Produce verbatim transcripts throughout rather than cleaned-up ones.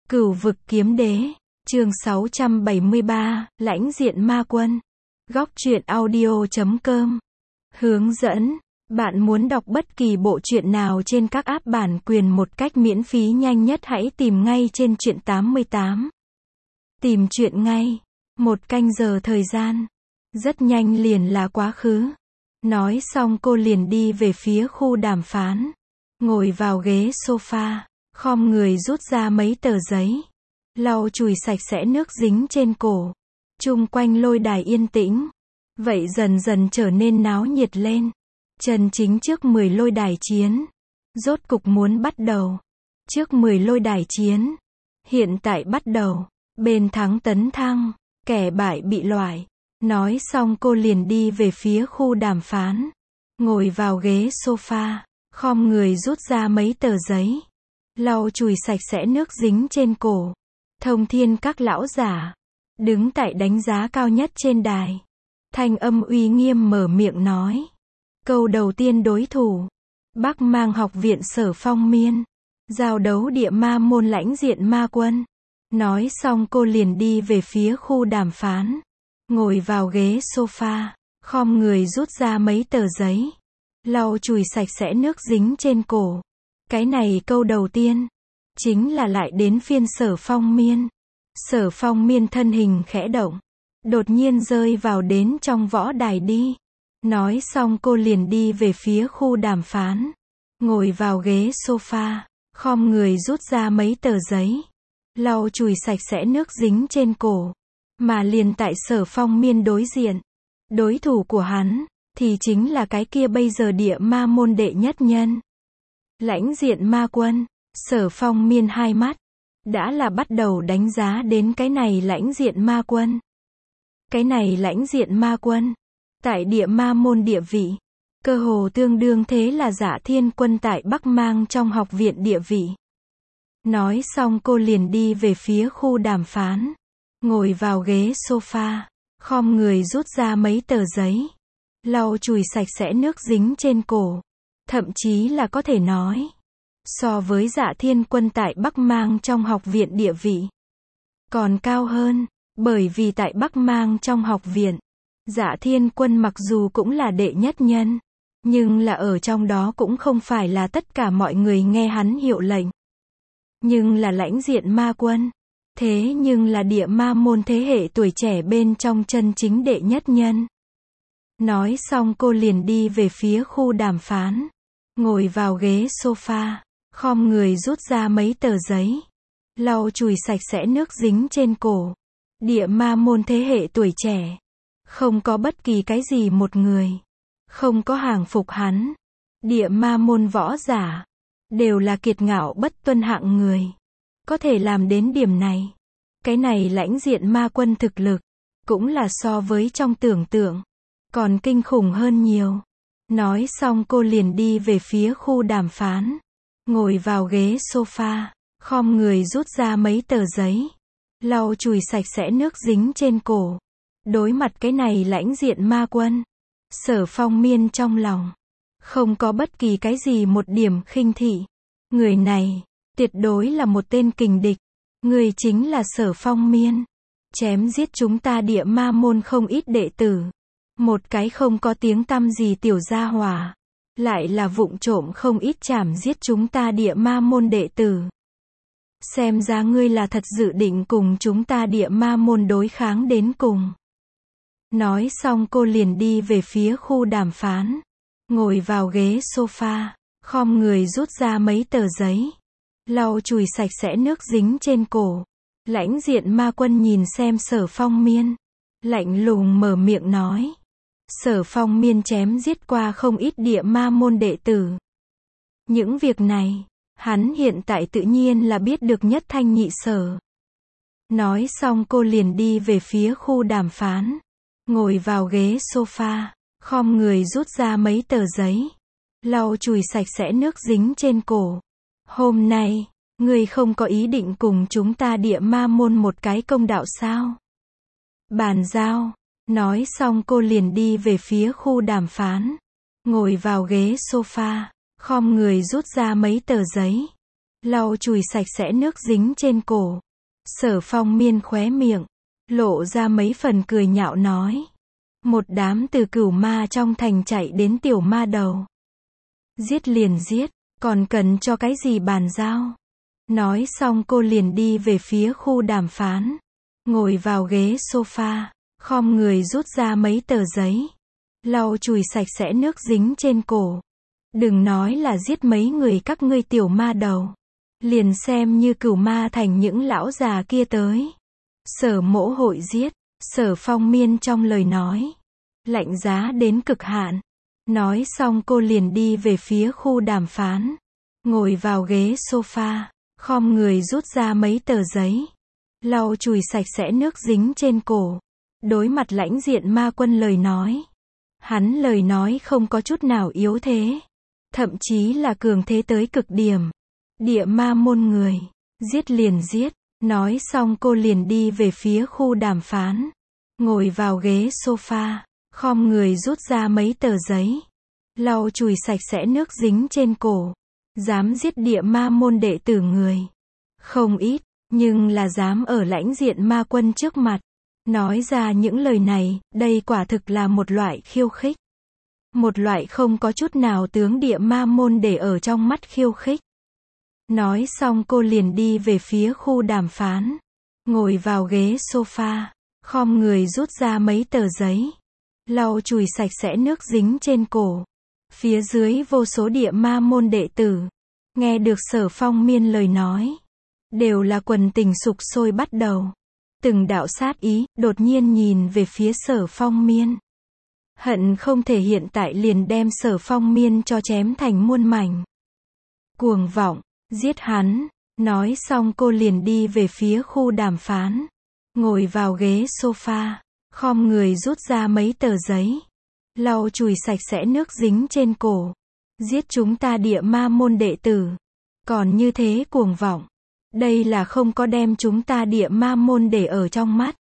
Cửu vực kiếm đế, chương sáu trăm bảy mươi ba, lãnh diện ma quân. Góc truyện audio chấm com. Hướng dẫn, bạn muốn đọc bất kỳ bộ truyện nào trên các app bản quyền một cách miễn phí nhanh nhất hãy tìm ngay trên truyện tám mươi tám. Tìm truyện ngay. Một canh giờ thời gian. Rất nhanh liền là quá khứ. Nói xong cô liền đi về phía khu đàm phán. Ngồi vào ghế sofa. Khom người rút ra mấy tờ giấy. Lau chùi sạch sẽ nước dính trên cổ. Chung quanh lôi đài yên tĩnh. Vậy dần dần trở nên náo nhiệt lên. Chân chính trước mười lôi đài chiến. Rốt cục muốn bắt đầu. Trước mười lôi đài chiến. Hiện tại bắt đầu. Bên thắng tấn thăng. Kẻ bại bị loại. Nói xong cô liền đi về phía khu đàm phán. Ngồi vào ghế sofa. Khom người rút ra mấy tờ giấy. Lau chùi sạch sẽ nước dính trên cổ. Thông thiên các lão giả. Đứng tại đánh giá cao nhất trên đài. Thanh âm uy nghiêm mở miệng nói. Câu đầu tiên đối thủ. Bắc Mang học viện Sở Phong Miên. Giao đấu địa ma môn lãnh diện ma quân. Nói xong cô liền đi về phía khu đàm phán. Ngồi vào ghế sofa. Khom người rút ra mấy tờ giấy. Lau chùi sạch sẽ nước dính trên cổ. Cái này câu đầu tiên. Chính là lại đến phiên Sở Phong Miên. Sở Phong Miên thân hình khẽ động. Đột nhiên rơi vào đến trong võ đài đi. Nói xong cô liền đi về phía khu đàm phán. Ngồi vào ghế sofa. Khom người rút ra mấy tờ giấy. Lau chùi sạch sẽ nước dính trên cổ. Mà liền tại Sở Phong Miên đối diện. Đối thủ của hắn. Thì chính là cái kia bây giờ địa ma môn đệ nhất nhân. Lãnh diện ma quân. Sở Phong Miên hai mắt. Đã là bắt đầu đánh giá đến cái này lãnh diện ma quân. Cái này lãnh diện ma quân. Tại địa ma môn địa vị. Cơ hồ tương đương thế là Dạ Thiên Quân tại Bắc Mang trong học viện địa vị. Nói xong cô liền đi về phía khu đàm phán. Ngồi vào ghế sofa. Khom người rút ra mấy tờ giấy. Lau chùi sạch sẽ nước dính trên cổ. Thậm chí là có thể nói. So với Dạ Thiên Quân tại Bắc Mang trong học viện địa vị. Còn cao hơn. Bởi vì tại Bắc Mang trong học viện. Dạ Thiên Quân mặc dù cũng là đệ nhất nhân. Nhưng là ở trong đó cũng không phải là tất cả mọi người nghe hắn hiệu lệnh. Nhưng là lãnh diện ma quân. Thế nhưng là địa ma môn thế hệ tuổi trẻ bên trong chân chính đệ nhất nhân. Nói xong cô liền đi về phía khu đàm phán. Ngồi vào ghế sofa. Khom người rút ra mấy tờ giấy. Lau chùi sạch sẽ nước dính trên cổ. Địa ma môn thế hệ tuổi trẻ. Không có bất kỳ cái gì một người. Không có hàng phục hắn. Địa ma môn võ giả. Đều là kiệt ngạo bất tuân hạng người. Có thể làm đến điểm này. Cái này lãnh diện ma quân thực lực. Cũng là so với trong tưởng tượng. Còn kinh khủng hơn nhiều. Nói xong cô liền đi về phía khu đàm phán. Ngồi vào ghế sofa. Khom người rút ra mấy tờ giấy. Lau chùi sạch sẽ nước dính trên cổ. Đối mặt cái này lãnh diện ma quân. Sở Phong Miên trong lòng. Không có bất kỳ cái gì một điểm khinh thị. Người này. Tuyệt đối là một tên kình địch. Người chính là Sở Phong Miên. Chém giết chúng ta địa ma môn không ít đệ tử. Một cái không có tiếng tăm gì tiểu gia hỏa. Lại là vụng trộm không ít chảm giết chúng ta địa ma môn đệ tử. Xem ra ngươi là thật dự định cùng chúng ta địa ma môn đối kháng đến cùng. Nói xong cô liền đi về phía khu đàm phán. Ngồi vào ghế sofa. Khom người rút ra mấy tờ giấy. Lau chùi sạch sẽ nước dính trên cổ. Lãnh diện ma quân nhìn xem Sở Phong Miên. Lạnh lùng mở miệng nói. Sở Phong Miên chém giết qua không ít địa ma môn đệ tử. Những việc này, hắn hiện tại tự nhiên là biết được nhất thanh nhị sở. Nói xong cô liền đi về phía khu đàm phán. Ngồi vào ghế sofa. Khom người rút ra mấy tờ giấy. Lau chùi sạch sẽ nước dính trên cổ. Hôm nay, ngươi không có ý định cùng chúng ta địa ma môn một cái công đạo sao? Bàn giao. Nói xong cô liền đi về phía khu đàm phán. Ngồi vào ghế sofa. Khom người rút ra mấy tờ giấy. lau chùi sạch sẽ nước dính trên cổ. Sở Phong Miên khóe miệng, lộ ra mấy phần cười nhạo nói. Một đám từ cửu ma trong thành chạy đến tiểu ma đầu. Giết liền giết, còn cần cho cái gì bàn giao. Nói xong cô liền đi về phía khu đàm phán. Ngồi vào ghế sofa, khom người rút ra mấy tờ giấy. Lau chùi sạch sẽ nước dính trên cổ. Đừng nói là giết mấy người các ngươi tiểu ma đầu. Liền xem như cửu ma thành những lão già kia tới. Sở Mỗ hội giết. Sở Phong Miên trong lời nói. Lạnh giá đến cực hạn. Nói xong cô liền đi về phía khu đàm phán. Ngồi vào ghế sofa, khom người rút ra mấy tờ giấy. Lau chùi sạch sẽ nước dính trên cổ. Đối mặt lãnh diện ma quân lời nói. Hắn lời nói không có chút nào yếu thế. Thậm chí là cường thế tới cực điểm. Địa ma môn người. Giết liền giết. Nói xong cô liền đi về phía khu đàm phán. Ngồi vào ghế sofa, khom người rút ra mấy tờ giấy. Lau chùi sạch sẽ nước dính trên cổ. Dám giết địa ma môn đệ tử người. Không ít, nhưng là dám ở lãnh diện ma quân trước mặt. Nói ra những lời này, đây quả thực là một loại khiêu khích. Một loại không có chút nào tướng địa ma môn để ở trong mắt khiêu khích. Nói xong cô liền đi về phía khu đàm phán. Ngồi vào ghế sofa, khom người rút ra mấy tờ giấy. Lau chùi sạch sẽ nước dính trên cổ. Phía dưới vô số địa ma môn đệ tử. Nghe được Sở Phong Miên lời nói. Đều là quần tình sục sôi bắt đầu. Từng đạo sát ý, đột nhiên nhìn về phía Sở Phong Miên. Hận không thể hiện tại liền đem Sở Phong Miên cho chém thành muôn mảnh. Cuồng vọng, giết hắn. Nói xong cô liền đi về phía khu đàm phán. Ngồi vào ghế sofa, khom người rút ra mấy tờ giấy. Lau chùi sạch sẽ nước dính trên cổ. Giết chúng ta địa ma môn đệ tử. Còn như thế cuồng vọng. Đây là không có đem chúng ta địa ma môn để ở trong mắt.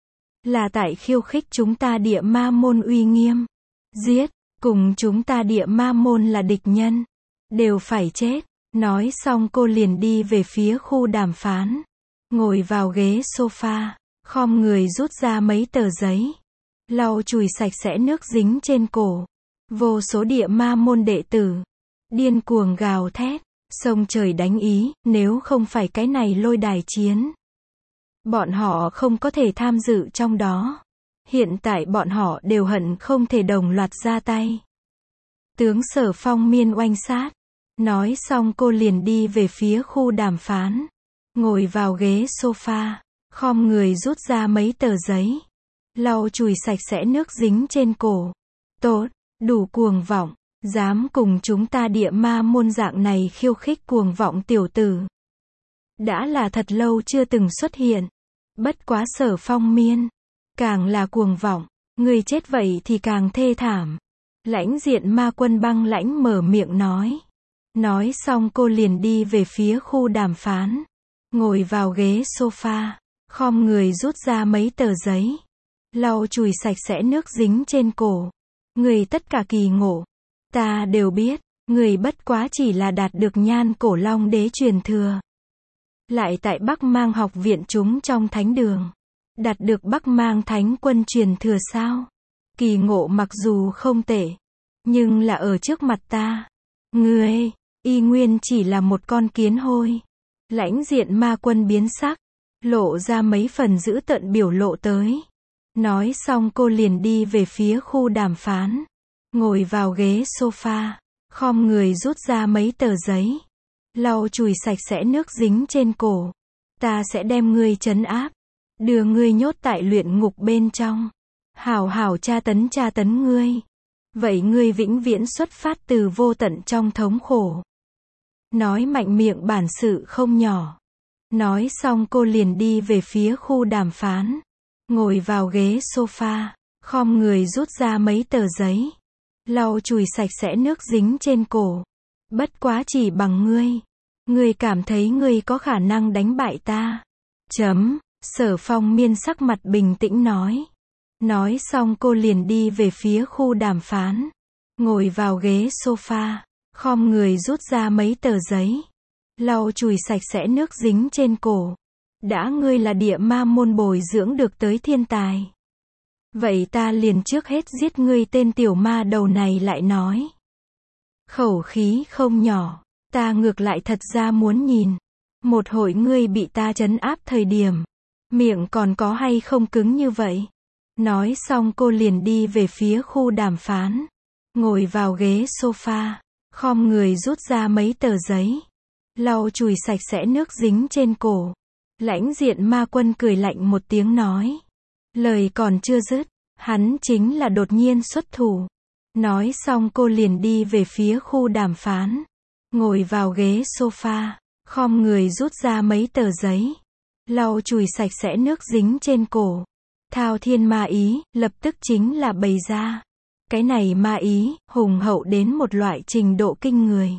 Là tại khiêu khích chúng ta địa ma môn uy nghiêm. Giết, cùng chúng ta địa ma môn là địch nhân. Đều phải chết. Nói xong cô liền đi về phía khu đàm phán. Ngồi vào ghế sofa, khom người rút ra mấy tờ giấy. Lau chùi sạch sẽ nước dính trên cổ. Vô số địa ma môn đệ tử. Điên cuồng gào thét. Sông trời đánh ý, nếu không phải cái này lôi đài chiến. Bọn họ không có thể tham dự trong đó. Hiện tại bọn họ đều hận không thể đồng loạt ra tay. Tướng Sở Phong Miên oanh sát. Nói xong cô liền đi về phía khu đàm phán. Ngồi vào ghế sofa, khom người rút ra mấy tờ giấy. Lau chùi sạch sẽ nước dính trên cổ. Tốt, đủ cuồng vọng. Dám cùng chúng ta địa ma môn dạng này khiêu khích cuồng vọng tiểu tử. Đã là thật lâu chưa từng xuất hiện. Bất quá Sở Phong Miên. Càng là cuồng vọng. Người chết vậy thì càng thê thảm. Lãnh diện ma quân băng lãnh mở miệng nói. Nói xong cô liền đi về phía khu đàm phán. Ngồi vào ghế sofa, khom người rút ra mấy tờ giấy. Lau chùi sạch sẽ nước dính trên cổ. Người tất cả kỳ ngộ. Ta đều biết, người bất quá chỉ là đạt được nhan cổ long đế truyền thừa. Lại tại Bắc Mang học viện chúng trong thánh đường. Đạt được Bắc Mang thánh quân truyền thừa sao? Kỳ ngộ mặc dù không tệ. Nhưng là ở trước mặt ta. Ngươi, y nguyên chỉ là một con kiến hôi. Lãnh diện ma quân biến sắc. Lộ ra mấy phần giữ tợn biểu lộ tới. Nói xong cô liền đi về phía khu đàm phán. Ngồi vào ghế sofa, khom người rút ra mấy tờ giấy. Lau chùi sạch sẽ nước dính trên cổ. Ta sẽ đem ngươi trấn áp. Đưa ngươi nhốt tại luyện ngục bên trong. Hảo hảo tra tấn tra tấn ngươi. Vậy ngươi vĩnh viễn xuất phát từ vô tận trong thống khổ. Nói mạnh miệng bản sự không nhỏ. Nói xong cô liền đi về phía khu đàm phán. Ngồi vào ghế sofa, khom người rút ra mấy tờ giấy. Lau chùi sạch sẽ nước dính trên cổ. Bất quá chỉ bằng ngươi. Ngươi cảm thấy ngươi có khả năng đánh bại ta. Chấm. Sở Phong Miên sắc mặt bình tĩnh nói. Nói xong cô liền đi về phía khu đàm phán. Ngồi vào ghế sofa, khom người rút ra mấy tờ giấy. lau chùi sạch sẽ nước dính trên cổ. Đã ngươi là địa ma môn bồi dưỡng được tới thiên tài. Vậy ta liền trước hết giết ngươi, tên tiểu ma đầu này lại nói. Khẩu khí không nhỏ, ta ngược lại thật ra muốn nhìn. Một hồi ngươi bị ta trấn áp thời điểm, miệng còn có hay không cứng như vậy. Nói xong cô liền đi về phía khu đàm phán. Ngồi vào ghế sofa, khom người rút ra mấy tờ giấy. Lau chùi sạch sẽ nước dính trên cổ. Lãnh diện ma quân cười lạnh một tiếng nói. Lời còn chưa dứt, hắn chính là đột nhiên xuất thủ. Nói xong cô liền đi về phía khu đàm phán. Ngồi vào ghế sofa, khom người rút ra mấy tờ giấy. Lau chùi sạch sẽ nước dính trên cổ. Thao thiên ma ý, lập tức chính là bày ra. Cái này ma ý, hùng hậu đến một loại trình độ kinh người.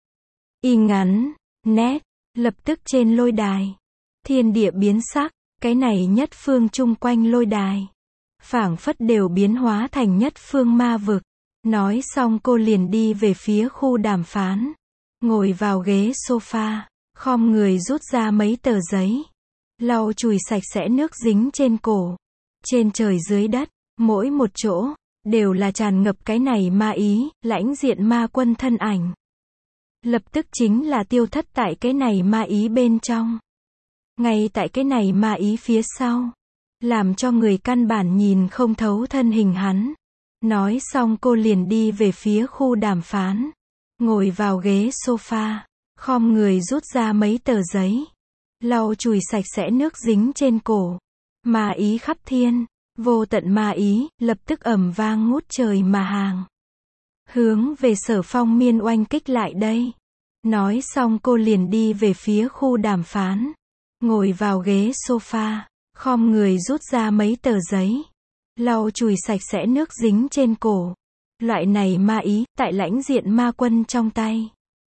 Y ngắn, nét, lập tức trên lôi đài. Thiên địa biến sắc, cái này nhất phương chung quanh lôi đài. Phảng phất đều biến hóa thành nhất phương ma vực. Nói xong cô liền đi về phía khu đàm phán. Ngồi vào ghế sofa, khom người rút ra mấy tờ giấy. Lau chùi sạch sẽ nước dính trên cổ. Trên trời dưới đất, mỗi một chỗ, đều là tràn ngập cái này ma ý, lãnh diện ma quân thân ảnh. Lập tức chính là tiêu thất tại cái này ma ý bên trong. Ngay tại cái này ma ý phía sau, làm cho người căn bản nhìn không thấu thân hình hắn. Nói xong cô liền đi về phía khu đàm phán. Ngồi vào ghế sofa, khom người rút ra mấy tờ giấy. Lau chùi sạch sẽ nước dính trên cổ. Ma ý khắp thiên, vô tận ma ý, lập tức ầm vang ngút trời mà hàng. Hướng về Sở Phong Miên oanh kích lại đây. Nói xong cô liền đi về phía khu đàm phán. Ngồi vào ghế sofa, khom người rút ra mấy tờ giấy. Lau chùi sạch sẽ nước dính trên cổ. Loại này ma ý, tại lãnh diện ma quân trong tay.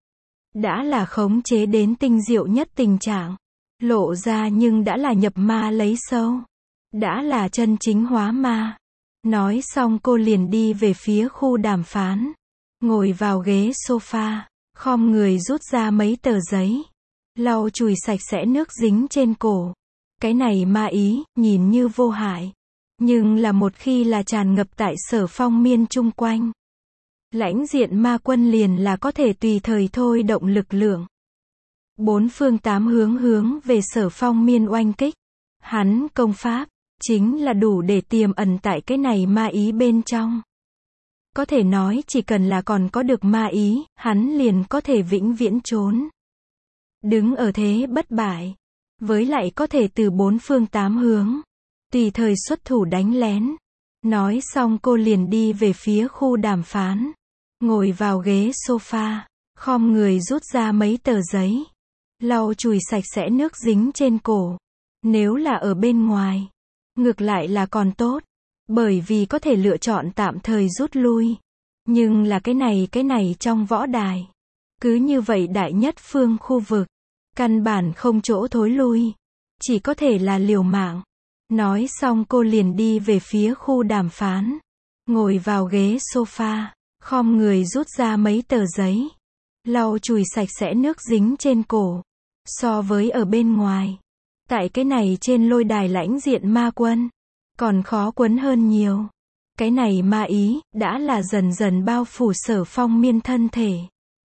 Đã là khống chế đến tinh diệu nhất tình trạng. Lộ ra nhưng đã là nhập ma lấy sâu. Đã là chân chính hóa ma. Nói xong cô liền đi về phía khu đàm phán. Ngồi vào ghế sofa, khom người rút ra mấy tờ giấy. Lau chùi sạch sẽ nước dính trên cổ. Cái này ma ý, nhìn như vô hại. Nhưng là một khi là tràn ngập tại Sở Phong Miên chung quanh. Lãnh diện ma quân liền là có thể tùy thời thôi động lực lượng. Bốn phương tám hướng hướng về Sở Phong Miên oanh kích. Hắn công pháp, chính là đủ để tiềm ẩn tại cái này ma ý bên trong. Có thể nói chỉ cần là còn có được ma ý, hắn liền có thể vĩnh viễn trốn. Đứng ở thế bất bại. Với lại có thể từ bốn phương tám hướng. Tùy thời xuất thủ đánh lén. Nói xong cô liền đi về phía khu đàm phán. Ngồi vào ghế sofa, khom người rút ra mấy tờ giấy. Lau chùi sạch sẽ nước dính trên cổ. Nếu là ở bên ngoài, ngược lại là còn tốt. Bởi vì có thể lựa chọn tạm thời rút lui. Nhưng là cái này cái này trong võ đài. Cứ như vậy đại nhất phương khu vực. Căn bản không chỗ thối lui. Chỉ có thể là liều mạng. Nói xong cô liền đi về phía khu đàm phán. Ngồi vào ghế sofa, khom người rút ra mấy tờ giấy. Lau chùi sạch sẽ nước dính trên cổ. So với ở bên ngoài. Tại cái này trên lôi đài lãnh diện ma quân. Còn khó quấn hơn nhiều. Cái này ma ý, đã là dần dần bao phủ Sở Phong Miên thân thể.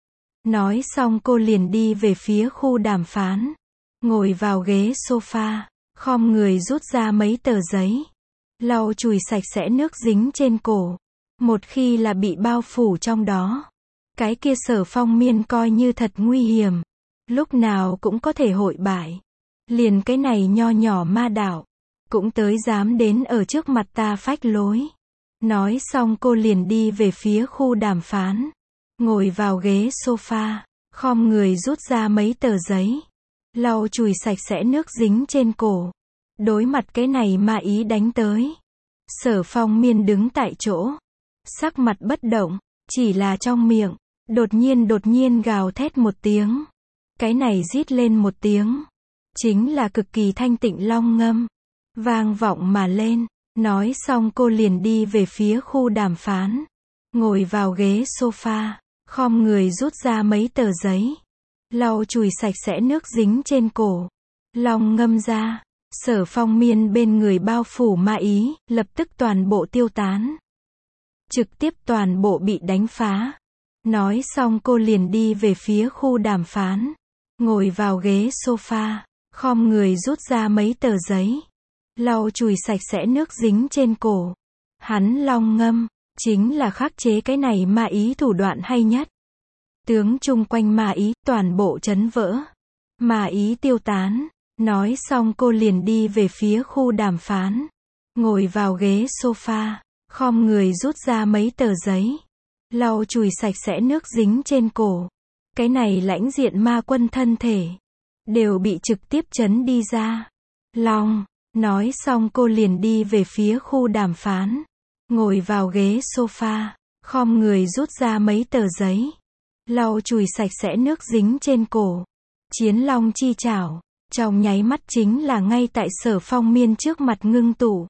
Nói xong cô liền đi về phía khu đàm phán. Ngồi vào ghế sofa, khom người rút ra mấy tờ giấy. Lau chùi sạch sẽ nước dính trên cổ. Một khi là bị bao phủ trong đó. Cái kia Sở Phong Miên coi như thật nguy hiểm. Lúc nào cũng có thể hội bại. Liền cái này nho nhỏ ma đạo. Cũng tới dám đến ở trước mặt ta phách lối. Nói xong cô liền đi về phía khu đàm phán. Ngồi vào ghế sofa, khom người rút ra mấy tờ giấy. Lau chùi sạch sẽ nước dính trên cổ. Đối mặt cái này ma ý đánh tới. Sở Phong Miên đứng tại chỗ. Sắc mặt bất động, chỉ là trong miệng. Đột nhiên đột nhiên gào thét một tiếng. Cái này rít lên một tiếng. Chính là cực kỳ thanh tịnh long ngâm. Vang vọng mà lên. Nói xong cô liền đi về phía khu đàm phán. Ngồi vào ghế sofa, khom người rút ra mấy tờ giấy. lau chùi sạch sẽ nước dính trên cổ. Long ngâm ra. Sở Phong Miên bên người bao phủ ma ý, lập tức toàn bộ tiêu tán. Trực tiếp toàn bộ bị đánh phá. Nói xong cô liền đi về phía khu đàm phán. Ngồi vào ghế sofa, khom người rút ra mấy tờ giấy. Lau chùi sạch sẽ nước dính trên cổ. Hắn long ngâm, chính là khắc chế cái này ma ý thủ đoạn hay nhất. Tướng chung quanh ma ý, toàn bộ chấn vỡ. Ma ý tiêu tán. Nói xong cô liền đi về phía khu đàm phán. Ngồi vào ghế sofa, khom người rút ra mấy tờ giấy. Lau chùi sạch sẽ nước dính trên cổ. Cái này lãnh diện ma quân thân thể. Đều bị trực tiếp chấn đi ra. Long. Nói xong cô liền đi về phía khu đàm phán. Ngồi vào ghế sofa, khom người rút ra mấy tờ giấy. Lau chùi sạch sẽ nước dính trên cổ. Chiến long chi chảo. Trong nháy mắt chính là ngay tại Sở Phong Miên trước mặt ngưng tụ.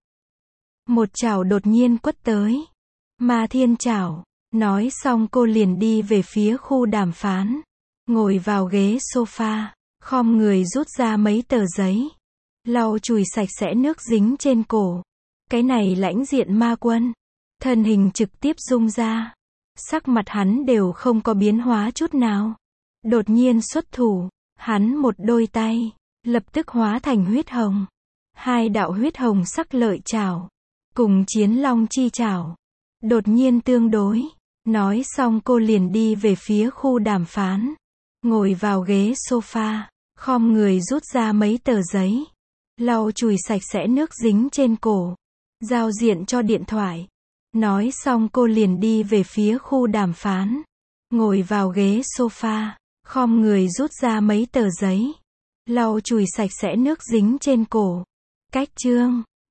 Một chảo đột nhiên quất tới. Ma thiên chảo. Nói xong cô liền đi về phía khu đàm phán. Ngồi vào ghế sofa, khom người rút ra mấy tờ giấy. Lau chùi sạch sẽ nước dính trên cổ. Cái này lãnh diện ma quân. Thân hình trực tiếp rung ra. Sắc mặt hắn đều không có biến hóa chút nào. Đột nhiên xuất thủ. Hắn một đôi tay. Lập tức hóa thành huyết hồng. Hai đạo huyết hồng sắc lợi chảo. Cùng chiến long chi chảo. Đột nhiên tương đối. Nói xong cô liền đi về phía khu đàm phán. Ngồi vào ghế sofa. Khom người rút ra mấy tờ giấy. Lau chùi sạch sẽ nước dính trên cổ. Giao diện cho điện thoại. Nói xong cô liền đi về phía khu đàm phán. Ngồi vào ghế sofa. Khom người rút ra mấy tờ giấy. Lau chùi sạch sẽ nước dính trên cổ. Cách chương.